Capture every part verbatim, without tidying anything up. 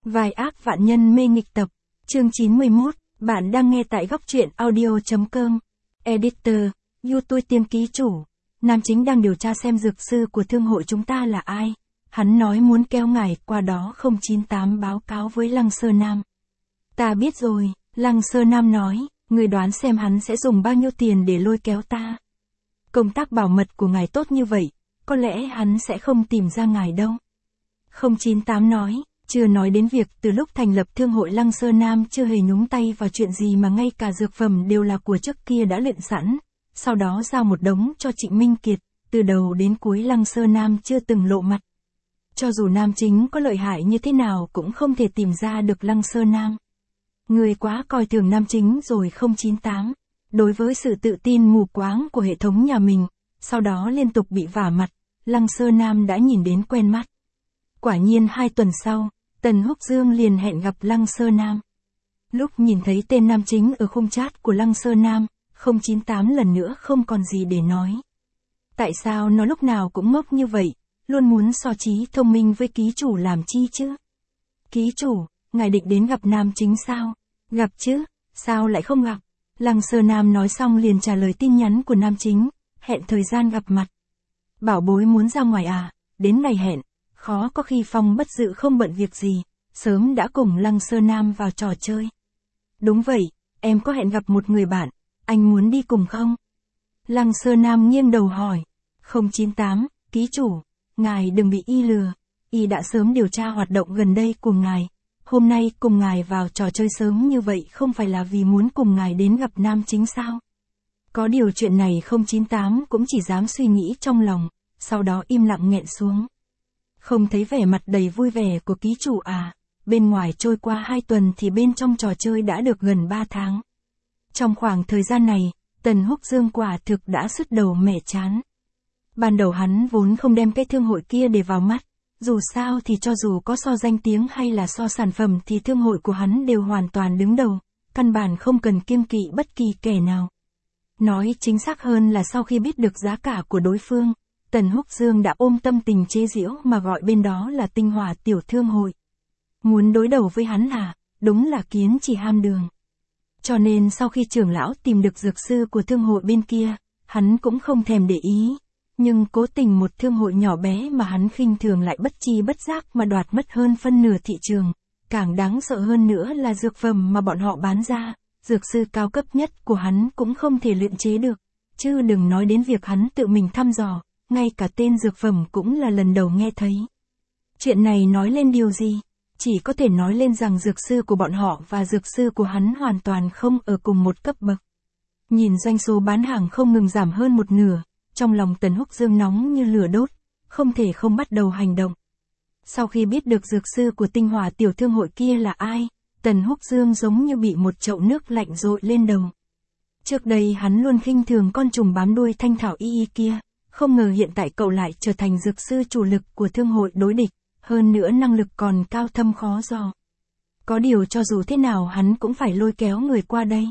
Vài ác vạn nhân mê nghịch tập, chương chín mươi mốt, bạn đang nghe tại góc truyện audio.com. Editor, YouTube tiêm ký chủ. Nam chính đang điều tra xem dược sư của thương hội chúng ta là ai. Hắn nói muốn kéo ngài qua đó không chín tám báo cáo với Lăng Sơ Nam. Ta biết rồi, Lăng Sơ Nam nói, người đoán xem hắn sẽ dùng bao nhiêu tiền để lôi kéo ta. Công tác bảo mật của ngài tốt như vậy, có lẽ hắn sẽ không tìm ra ngài đâu. không chín tám nói, chưa nói đến việc từ lúc thành lập thương hội Lăng Sơ Nam chưa hề nhúng tay vào chuyện gì mà ngay cả dược phẩm đều là của trước kia đã luyện sẵn, sau đó giao một đống cho Trịnh Minh Kiệt, từ đầu đến cuối Lăng Sơ Nam chưa từng lộ mặt. Cho dù nam chính có lợi hại như thế nào cũng không thể tìm ra được Lăng Sơ Nam. Người quá coi thường nam chính rồi không chín tám. Đối với sự tự tin mù quáng của hệ thống nhà mình, sau đó liên tục bị vả mặt, Lăng Sơ Nam đã nhìn đến quen mắt. Quả nhiên hai tuần sau, Tần Húc Dương liền hẹn gặp Lăng Sơ Nam. Lúc nhìn thấy tên nam chính ở khung chat của Lăng Sơ Nam, không chín tám lần nữa không còn gì để nói. Tại sao nó lúc nào cũng ngốc như vậy, luôn muốn so trí thông minh với ký chủ làm chi chứ? Ký chủ, ngài định đến gặp nam chính sao? Gặp chứ, sao lại không gặp? Lăng Sơ Nam nói xong liền trả lời tin nhắn của nam chính, hẹn thời gian gặp mặt. Bảo bối muốn ra ngoài à, đến ngày hẹn, khó có khi Phong bất dự không bận việc gì, sớm đã cùng Lăng Sơ Nam vào trò chơi. Đúng vậy, em có hẹn gặp một người bạn, anh muốn đi cùng không? Lăng Sơ Nam nghiêng đầu hỏi, không chín tám, ký chủ, ngài đừng bị y lừa, y đã sớm điều tra hoạt động gần đây của ngài. Hôm nay cùng ngài vào trò chơi sớm như vậy không phải là vì muốn cùng ngài đến gặp nam chính sao? Có điều chuyện này không chín tám cũng chỉ dám suy nghĩ trong lòng, sau đó im lặng nghẹn xuống. Không thấy vẻ mặt đầy vui vẻ của ký chủ à, bên ngoài trôi qua hai tuần thì bên trong trò chơi đã được gần ba tháng. Trong khoảng thời gian này, Tần Húc Dương quả thực đã sứt đầu mẻ chán. Ban đầu hắn vốn không đem cái thương hội kia để vào mắt. Dù sao thì cho dù có so danh tiếng hay là so sản phẩm thì thương hội của hắn đều hoàn toàn đứng đầu, căn bản không cần kiêng kỵ bất kỳ kẻ nào. Nói chính xác hơn là sau khi biết được giá cả của đối phương, Tần Húc Dương đã ôm tâm tình chế giễu mà gọi bên đó là tinh hỏa tiểu thương hội. Muốn đối đầu với hắn à, đúng là kiến chỉ ham đường. Cho nên sau khi trưởng lão tìm được dược sư của thương hội bên kia, hắn cũng không thèm để ý. Nhưng cố tình một thương hội nhỏ bé mà hắn khinh thường lại bất chi bất giác mà đoạt mất hơn phân nửa thị trường. Càng đáng sợ hơn nữa là dược phẩm mà bọn họ bán ra, dược sư cao cấp nhất của hắn cũng không thể luyện chế được. Chứ đừng nói đến việc hắn tự mình thăm dò, ngay cả tên dược phẩm cũng là lần đầu nghe thấy. Chuyện này nói lên điều gì? Chỉ có thể nói lên rằng dược sư của bọn họ và dược sư của hắn hoàn toàn không ở cùng một cấp bậc. Nhìn doanh số bán hàng không ngừng giảm hơn một nửa. Trong lòng Tần Húc Dương nóng như lửa đốt, không thể không bắt đầu hành động. Sau khi biết được dược sư của tinh hỏa tiểu thương hội kia là ai, Tần Húc Dương giống như bị một chậu nước lạnh dội lên đầu. Trước đây hắn luôn khinh thường con trùng bám đuôi Thanh Thảo Y Y kia, không ngờ hiện tại cậu lại trở thành dược sư chủ lực của thương hội đối địch, hơn nữa năng lực còn cao thâm khó dò. Có điều cho dù thế nào hắn cũng phải lôi kéo người qua đây.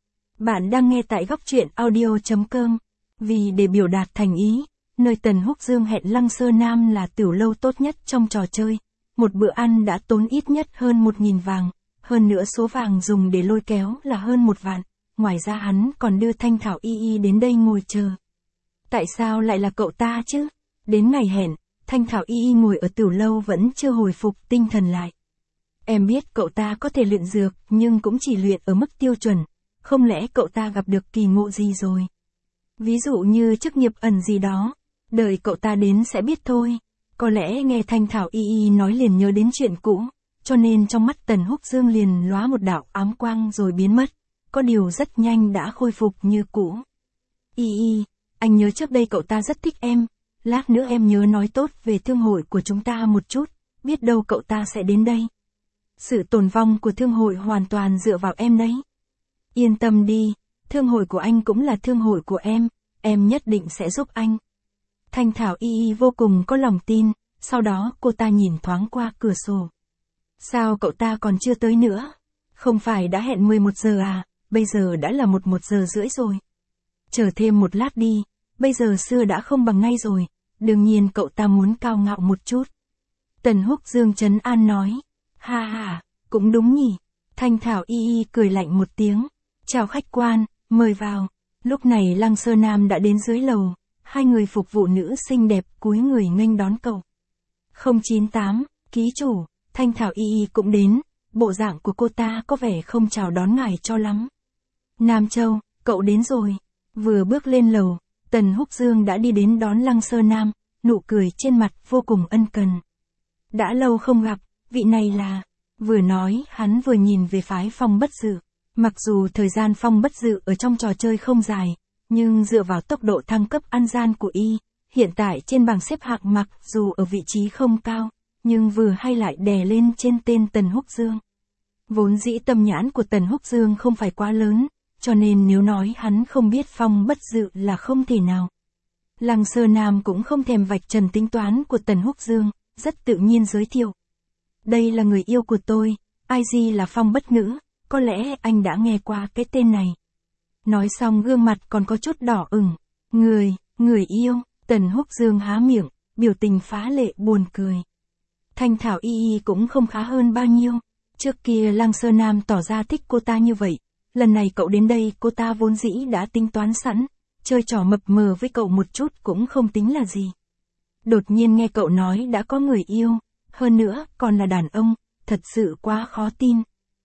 Bạn đang nghe tại góc truyện audio.com. Vì để biểu đạt thành ý, nơi Tần Húc Dương hẹn Lăng Sơ Nam là tiểu lâu tốt nhất trong trò chơi. Một bữa ăn đã tốn ít nhất hơn một nghìn vàng, hơn nữa số vàng dùng để lôi kéo là hơn một vạn. Ngoài ra hắn còn đưa Thanh Thảo Y Y đến đây ngồi chờ. Tại sao lại là cậu ta chứ? Đến ngày hẹn, Thanh Thảo Y Y ngồi ở tiểu lâu vẫn chưa hồi phục tinh thần lại. Em biết cậu ta có thể luyện dược nhưng cũng chỉ luyện ở mức tiêu chuẩn. Không lẽ cậu ta gặp được kỳ ngộ gì rồi? Ví dụ như chức nghiệp ẩn gì đó, đợi cậu ta đến sẽ biết thôi. Có lẽ nghe Thanh Thảo Y Y nói liền nhớ đến chuyện cũ, cho nên trong mắt Tần Húc Dương liền lóa một đạo ám quang rồi biến mất, có điều rất nhanh đã khôi phục như cũ. Y Y, anh nhớ trước đây cậu ta rất thích em, lát nữa em nhớ nói tốt về thương hội của chúng ta một chút, biết đâu cậu ta sẽ đến đây. Sự tồn vong của thương hội hoàn toàn dựa vào em đấy. Yên tâm đi. Thương hội của anh cũng là thương hội của em, em nhất định sẽ giúp anh. Thanh Thảo Y Y vô cùng có lòng tin, sau đó cô ta nhìn thoáng qua cửa sổ. Sao cậu ta còn chưa tới nữa? Không phải đã hẹn mười một giờ à, bây giờ đã là một một giờ rưỡi rồi. Chờ thêm một lát đi, bây giờ xưa đã không bằng nay rồi, đương nhiên cậu ta muốn cao ngạo một chút. Tần Húc Dương trấn an nói, Ha ha, cũng đúng nhỉ. Thanh Thảo y y cười lạnh một tiếng. Chào khách quan, mời vào. Lúc này Lăng Sơ Nam đã đến dưới lầu, hai người phục vụ nữ xinh đẹp cúi người nghênh đón cậu. không chín tám, ký chủ, Thanh Thảo y y cũng đến, bộ dạng của cô ta có vẻ không chào đón ngài cho lắm. Nam Châu, cậu đến rồi. Vừa bước lên lầu, Tần Húc Dương đã đi đến đón Lăng Sơ Nam, nụ cười trên mặt vô cùng ân cần. Đã lâu không gặp, vị này là... Vừa nói, hắn vừa nhìn về phái Phong Bất Dự. Mặc dù thời gian Phong Bất Dự ở trong trò chơi không dài, nhưng dựa vào tốc độ thăng cấp ăn gian của y, hiện tại trên bảng xếp hạng mặc dù ở vị trí không cao, nhưng vừa hay lại đè lên trên tên Tần Húc Dương. Vốn dĩ tâm nhãn của Tần Húc Dương không phải quá lớn, cho nên nếu nói hắn không biết Phong Bất Dự là không thể nào. Lăng Sơ Nam cũng không thèm vạch trần tính toán của Tần Húc Dương, rất tự nhiên giới thiệu. Đây là người yêu của tôi, i giê là Phong Bất Ngữ, có lẽ anh đã nghe qua cái tên này. Nói xong gương mặt còn có chút đỏ ửng. Người, người yêu, Tần Húc Dương há miệng, biểu tình phá lệ buồn cười. Thanh Thảo y y cũng không khá hơn bao nhiêu. Trước kia Lăng Sơ Nam tỏ ra thích cô ta như vậy. Lần này cậu đến đây cô ta vốn dĩ đã tính toán sẵn, chơi trò mập mờ với cậu một chút cũng không tính là gì. Đột nhiên nghe cậu nói đã có người yêu, hơn nữa còn là đàn ông, thật sự quá khó tin.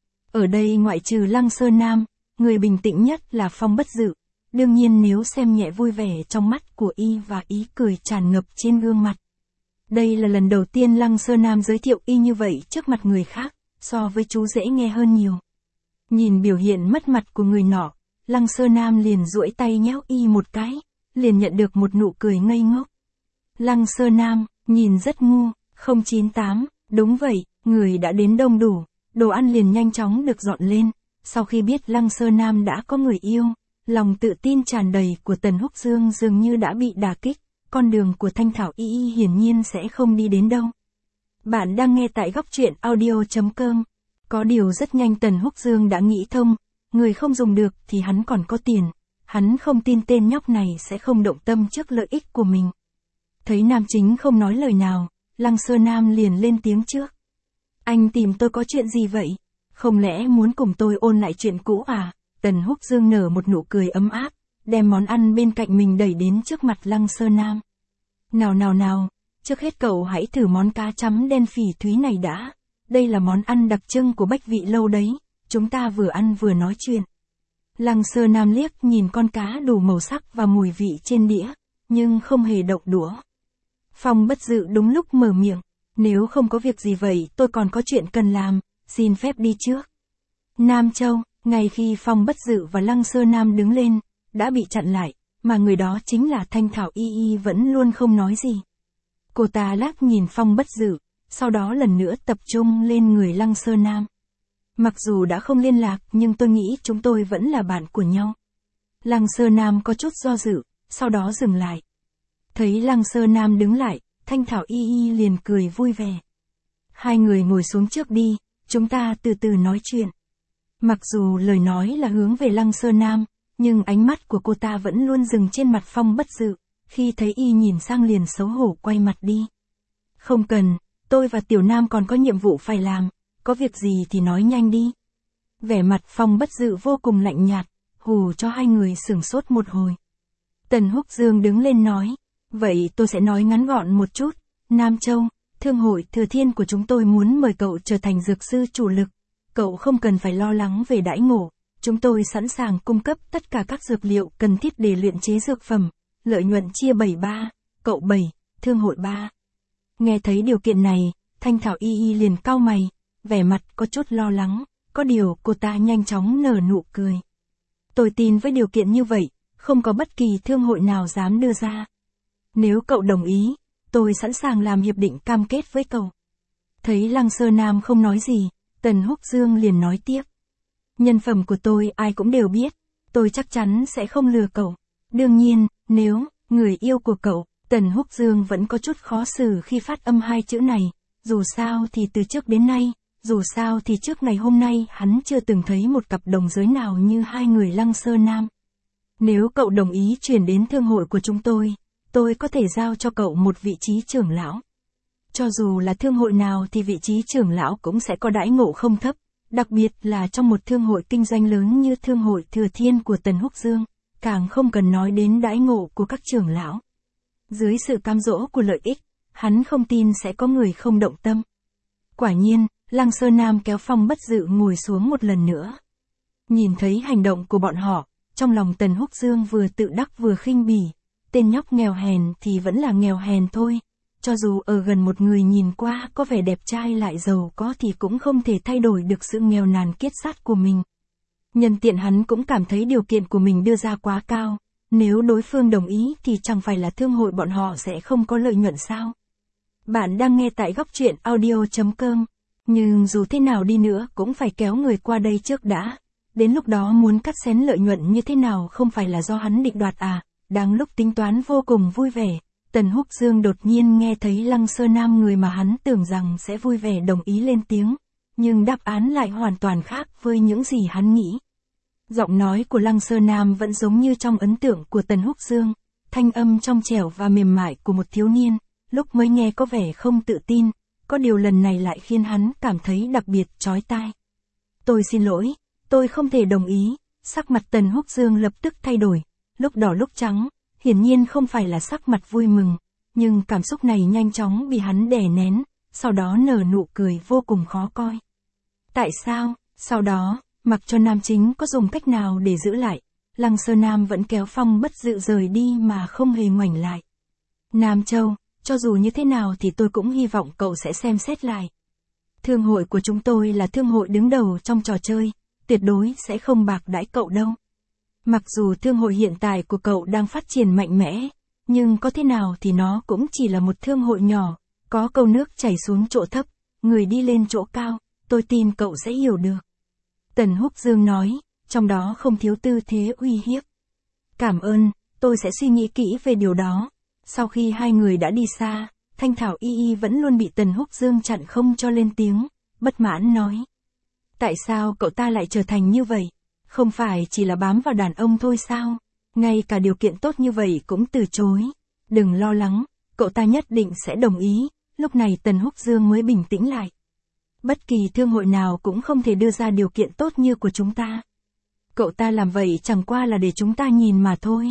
Ở đây ngoại trừ Lăng Sơ Nam, người bình tĩnh nhất là Phong Bất Dự. Đương nhiên nếu xem nhẹ vui vẻ trong mắt của y và ý cười tràn ngập trên gương mặt. Đây là lần đầu tiên Lăng Sơ Nam giới thiệu y như vậy trước mặt người khác, so với chú dễ nghe hơn nhiều. Nhìn biểu hiện mất mặt của người nọ, Lăng Sơ Nam liền duỗi tay nhéo y một cái, liền nhận được một nụ cười ngây ngốc. Lăng Sơ Nam, nhìn rất ngu. không chín tám, đúng vậy, người đã đến đông đủ, đồ ăn liền nhanh chóng được dọn lên. Sau khi biết Lăng Sơ Nam đã có người yêu, lòng tự tin tràn đầy của Tần Húc Dương dường như đã bị đả kích, con đường của Thanh Thảo y y hiển nhiên sẽ không đi đến đâu. Bạn đang nghe tại góc truyện audio chấm com. Có điều rất nhanh Tần Húc Dương đã nghĩ thông, người không dùng được thì hắn còn có tiền, hắn không tin tên nhóc này sẽ không động tâm trước lợi ích của mình. Thấy nam chính không nói lời nào, Lăng Sơ Nam liền lên tiếng trước. Anh tìm tôi có chuyện gì vậy? Không lẽ muốn cùng tôi ôn lại chuyện cũ à? Tần Húc Dương nở một nụ cười ấm áp, đem món ăn bên cạnh mình đẩy đến trước mặt Lăng Sơ Nam. Nào nào nào, trước hết cậu hãy thử món cá chấm đen phỉ thúy này đã. Đây là món ăn đặc trưng của Bách Vị Lâu đấy, chúng ta vừa ăn vừa nói chuyện. Lăng Sơ Nam liếc nhìn con cá đủ màu sắc và mùi vị trên đĩa, nhưng không hề động đũa. Phong Bất Dự đúng lúc mở miệng, nếu không có việc gì vậy tôi còn có chuyện cần làm, xin phép đi trước. Nam Châu, ngay khi Phong Bất Dự và Lăng Sơ Nam đứng lên, đã bị chặn lại, mà người đó chính là Thanh Thảo y y vẫn luôn không nói gì. Cô ta lắc nhìn Phong Bất Dự, sau đó lần nữa tập trung lên người Lăng Sơ Nam. Mặc dù đã không liên lạc nhưng tôi nghĩ chúng tôi vẫn là bạn của nhau. Lăng Sơ Nam có chút do dự, sau đó dừng lại. Thấy Lăng Sơ Nam đứng lại, Thanh Thảo y y liền cười vui vẻ. Hai người ngồi xuống trước đi, chúng ta từ từ nói chuyện. Mặc dù lời nói là hướng về Lăng Sơ Nam, nhưng ánh mắt của cô ta vẫn luôn dừng trên mặt Phong Bất Dự, khi thấy y nhìn sang liền xấu hổ quay mặt đi. Không cần, tôi và Tiểu Nam còn có nhiệm vụ phải làm, có việc gì thì nói nhanh đi. Vẻ mặt Phong Bất Dự vô cùng lạnh nhạt, hù cho hai người sửng sốt một hồi. Tần Húc Dương đứng lên nói, vậy tôi sẽ nói ngắn gọn một chút. Nam Châu, thương hội Thừa Thiên của chúng tôi muốn mời cậu trở thành dược sư chủ lực. Cậu không cần phải lo lắng về đãi ngộ, chúng tôi sẵn sàng cung cấp tất cả các dược liệu cần thiết để luyện chế dược phẩm, lợi nhuận chia bảy ba, cậu bảy, thương hội ba. Nghe thấy điều kiện này, Thanh Thảo y y liền cau mày, vẻ mặt có chút lo lắng, có điều cô ta nhanh chóng nở nụ cười. Tôi tin với điều kiện như vậy, không có bất kỳ thương hội nào dám đưa ra. Nếu cậu đồng ý, tôi sẵn sàng làm hiệp định cam kết với cậu. Thấy Lăng Sơ Nam không nói gì, Tần Húc Dương liền nói tiếp. Nhân phẩm của tôi ai cũng đều biết, tôi chắc chắn sẽ không lừa cậu. Đương nhiên, nếu, người yêu của cậu, Tần Húc Dương vẫn có chút khó xử khi phát âm hai chữ này, dù sao thì từ trước đến nay, dù sao thì trước ngày hôm nay hắn chưa từng thấy một cặp đồng giới nào như hai người Lăng Sơ Nam. Nếu cậu đồng ý chuyển đến thương hội của chúng tôi, tôi có thể giao cho cậu một vị trí trưởng lão. Cho dù là thương hội nào thì vị trí trưởng lão cũng sẽ có đãi ngộ không thấp, đặc biệt là trong một thương hội kinh doanh lớn như thương hội Thừa Thiên của Tần Húc Dương, càng không cần nói đến đãi ngộ của các trưởng lão. Dưới sự cám dỗ của lợi ích, hắn không tin sẽ có người không động tâm. Quả nhiên, Lăng Sơ Nam kéo Phong Bất Dự ngồi xuống một lần nữa. Nhìn thấy hành động của bọn họ, trong lòng Tần Húc Dương vừa tự đắc vừa khinh bỉ, tên nhóc nghèo hèn thì vẫn là nghèo hèn thôi. Cho dù ở gần một người nhìn qua có vẻ đẹp trai lại giàu có thì cũng không thể thay đổi được sự nghèo nàn kiết xác của mình. Nhân tiện hắn cũng cảm thấy điều kiện của mình đưa ra quá cao, nếu đối phương đồng ý thì chẳng phải là thương hội bọn họ sẽ không có lợi nhuận sao. Bạn đang nghe tại góc truyện audio chấm com, nhưng dù thế nào đi nữa cũng phải kéo người qua đây trước đã. Đến lúc đó muốn cắt xén lợi nhuận như thế nào không phải là do hắn định đoạt à. Đang lúc tính toán vô cùng vui vẻ, Tần Húc Dương đột nhiên nghe thấy Lăng Sơ Nam, người mà hắn tưởng rằng sẽ vui vẻ đồng ý lên tiếng, nhưng đáp án lại hoàn toàn khác với những gì hắn nghĩ. Giọng nói của Lăng Sơ Nam vẫn giống như trong ấn tượng của Tần Húc Dương, thanh âm trong trẻo và mềm mại của một thiếu niên, lúc mới nghe có vẻ không tự tin, có điều lần này lại khiến hắn cảm thấy đặc biệt chói tai. Tôi xin lỗi, tôi không thể đồng ý. Sắc mặt Tần Húc Dương lập tức thay đổi, lúc đỏ lúc trắng, hiển nhiên không phải là sắc mặt vui mừng, nhưng cảm xúc này nhanh chóng bị hắn đè nén, sau đó nở nụ cười vô cùng khó coi. Tại sao? Sau đó, mặc cho nam chính có dùng cách nào để giữ lại, Lăng Sơ Nam vẫn kéo Phong Bất Dự rời đi mà không hề ngoảnh lại. Nam Châu, cho dù như thế nào thì tôi cũng hy vọng cậu sẽ xem xét lại. Thương hội của chúng tôi là thương hội đứng đầu trong trò chơi, tuyệt đối sẽ không bạc đãi cậu đâu. Mặc dù thương hội hiện tại của cậu đang phát triển mạnh mẽ, nhưng có thế nào thì nó cũng chỉ là một thương hội nhỏ, có câu nước chảy xuống chỗ thấp, người đi lên chỗ cao, tôi tin cậu sẽ hiểu được. Tần Húc Dương nói, trong đó không thiếu tư thế uy hiếp. Cảm ơn, tôi sẽ suy nghĩ kỹ về điều đó. Sau khi hai người đã đi xa, Thanh Thảo Y Y vẫn luôn bị Tần Húc Dương chặn không cho lên tiếng, bất mãn nói. Tại sao cậu ta lại trở thành như vậy? Không phải chỉ là bám vào đàn ông thôi sao? Ngay cả điều kiện tốt như vậy cũng từ chối. Đừng lo lắng, cậu ta nhất định sẽ đồng ý. Lúc này Tần Húc Dương mới bình tĩnh lại. Bất kỳ thương hội nào cũng không thể đưa ra điều kiện tốt như của chúng ta. Cậu ta làm vậy chẳng qua là để chúng ta nhìn mà thôi.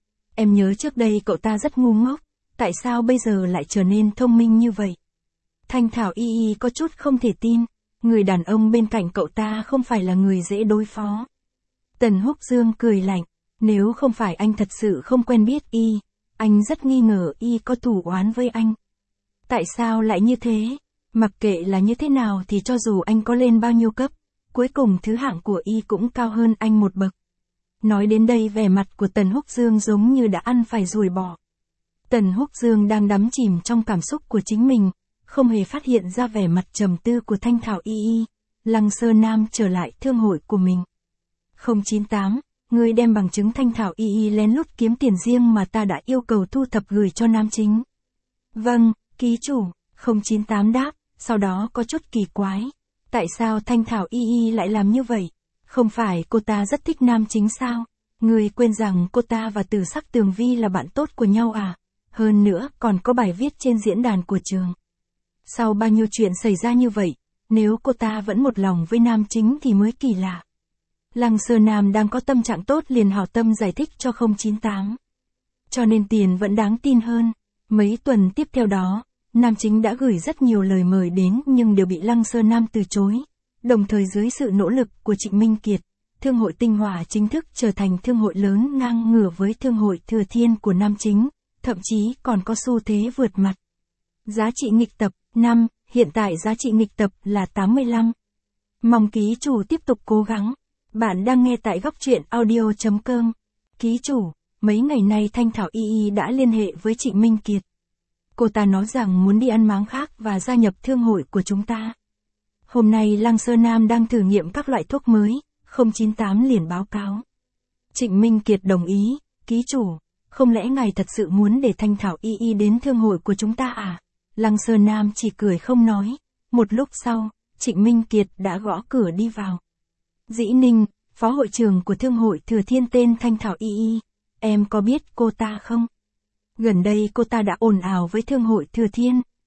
Em nhớ trước đây cậu ta rất ngu ngốc, tại sao bây giờ lại trở nên thông minh như vậy? Thanh Thảo Y Y có chút không thể tin, người đàn ông bên cạnh cậu ta không phải là người dễ đối phó. Tần Húc Dương cười lạnh, nếu không phải anh thật sự không quen biết Y, anh rất nghi ngờ Y có thù oán với anh. Tại sao lại như thế? Mặc kệ là như thế nào thì cho dù anh có lên bao nhiêu cấp, cuối cùng thứ hạng của Y cũng cao hơn anh một bậc. Nói đến đây vẻ mặt của Tần Húc Dương giống như đã ăn phải ruồi bò. Tần Húc Dương đang đắm chìm trong cảm xúc của chính mình, không hề phát hiện ra vẻ mặt trầm tư của Thanh Thảo Y Y. Lăng Sơ Nam trở lại thương hội của mình. không chín tám, ngươi đem bằng chứng Thanh Thảo Y Y lén lút kiếm tiền riêng mà ta đã yêu cầu thu thập gửi cho nam chính. Vâng, ký chủ, không chín tám đáp, sau đó có chút kỳ quái. Tại sao Thanh Thảo Y Y lại làm như vậy? Không phải cô ta rất thích nam chính sao? Ngươi quên rằng cô ta và Từ Sắc Tường Vi là bạn tốt của nhau à? Hơn nữa còn có bài viết trên diễn đàn của trường. Sau bao nhiêu chuyện xảy ra như vậy, nếu cô ta vẫn một lòng với nam chính thì mới kỳ lạ. Lăng Sơ Nam đang có tâm trạng tốt liền hảo tâm giải thích cho không chín tám. Cho nên tiền vẫn đáng tin hơn. Mấy tuần tiếp theo đó, nam chính đã gửi rất nhiều lời mời đến nhưng đều bị Lăng Sơ Nam từ chối. Đồng thời dưới sự nỗ lực của Trịnh Minh Kiệt, thương hội Tinh Hỏa chính thức trở thành thương hội lớn ngang ngửa với thương hội Thừa Thiên của nam chính, thậm chí còn có xu thế vượt mặt. Giá trị nghịch tập, năm, hiện tại giá trị nghịch tập là tám mươi lăm. Mong ký chủ tiếp tục cố gắng. Bạn đang nghe tại góc truyện audio chấm com. Ký chủ, mấy ngày nay Thanh Thảo Y Y đã liên hệ với Trịnh Minh Kiệt. Cô ta nói rằng muốn đi ăn máng khác và gia nhập thương hội của chúng ta. Hôm nay Lăng Sơ Nam đang thử nghiệm các loại thuốc mới, không chín tám liền báo cáo. Trịnh Minh Kiệt đồng ý, ký chủ, không lẽ ngài thật sự muốn để Thanh Thảo Y Y đến thương hội của chúng ta à? Lăng Sơ Nam chỉ cười không nói. Một lúc sau, Trịnh Minh Kiệt đã gõ cửa đi vào. Dĩ Ninh, phó hội trưởng của thương hội Thừa Thiên tên Thanh Thảo Y Y, em có biết cô ta không? Gần đây cô ta đã ồn ào với thương hội Thừa Thiên,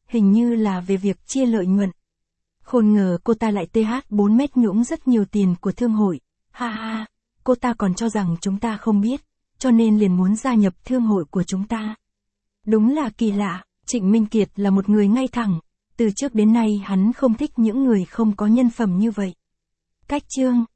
hình như là về việc chia lợi nhuận. Khôn ngờ cô ta lại tê hát bốn mét nhũng rất nhiều tiền của thương hội. Ha ha, cô ta còn cho rằng chúng ta không biết, cho nên liền muốn gia nhập thương hội của chúng ta. Đúng là kỳ lạ, Trịnh Minh Kiệt là một người ngay thẳng, từ trước đến nay hắn không thích những người không có nhân phẩm như vậy. Cách chương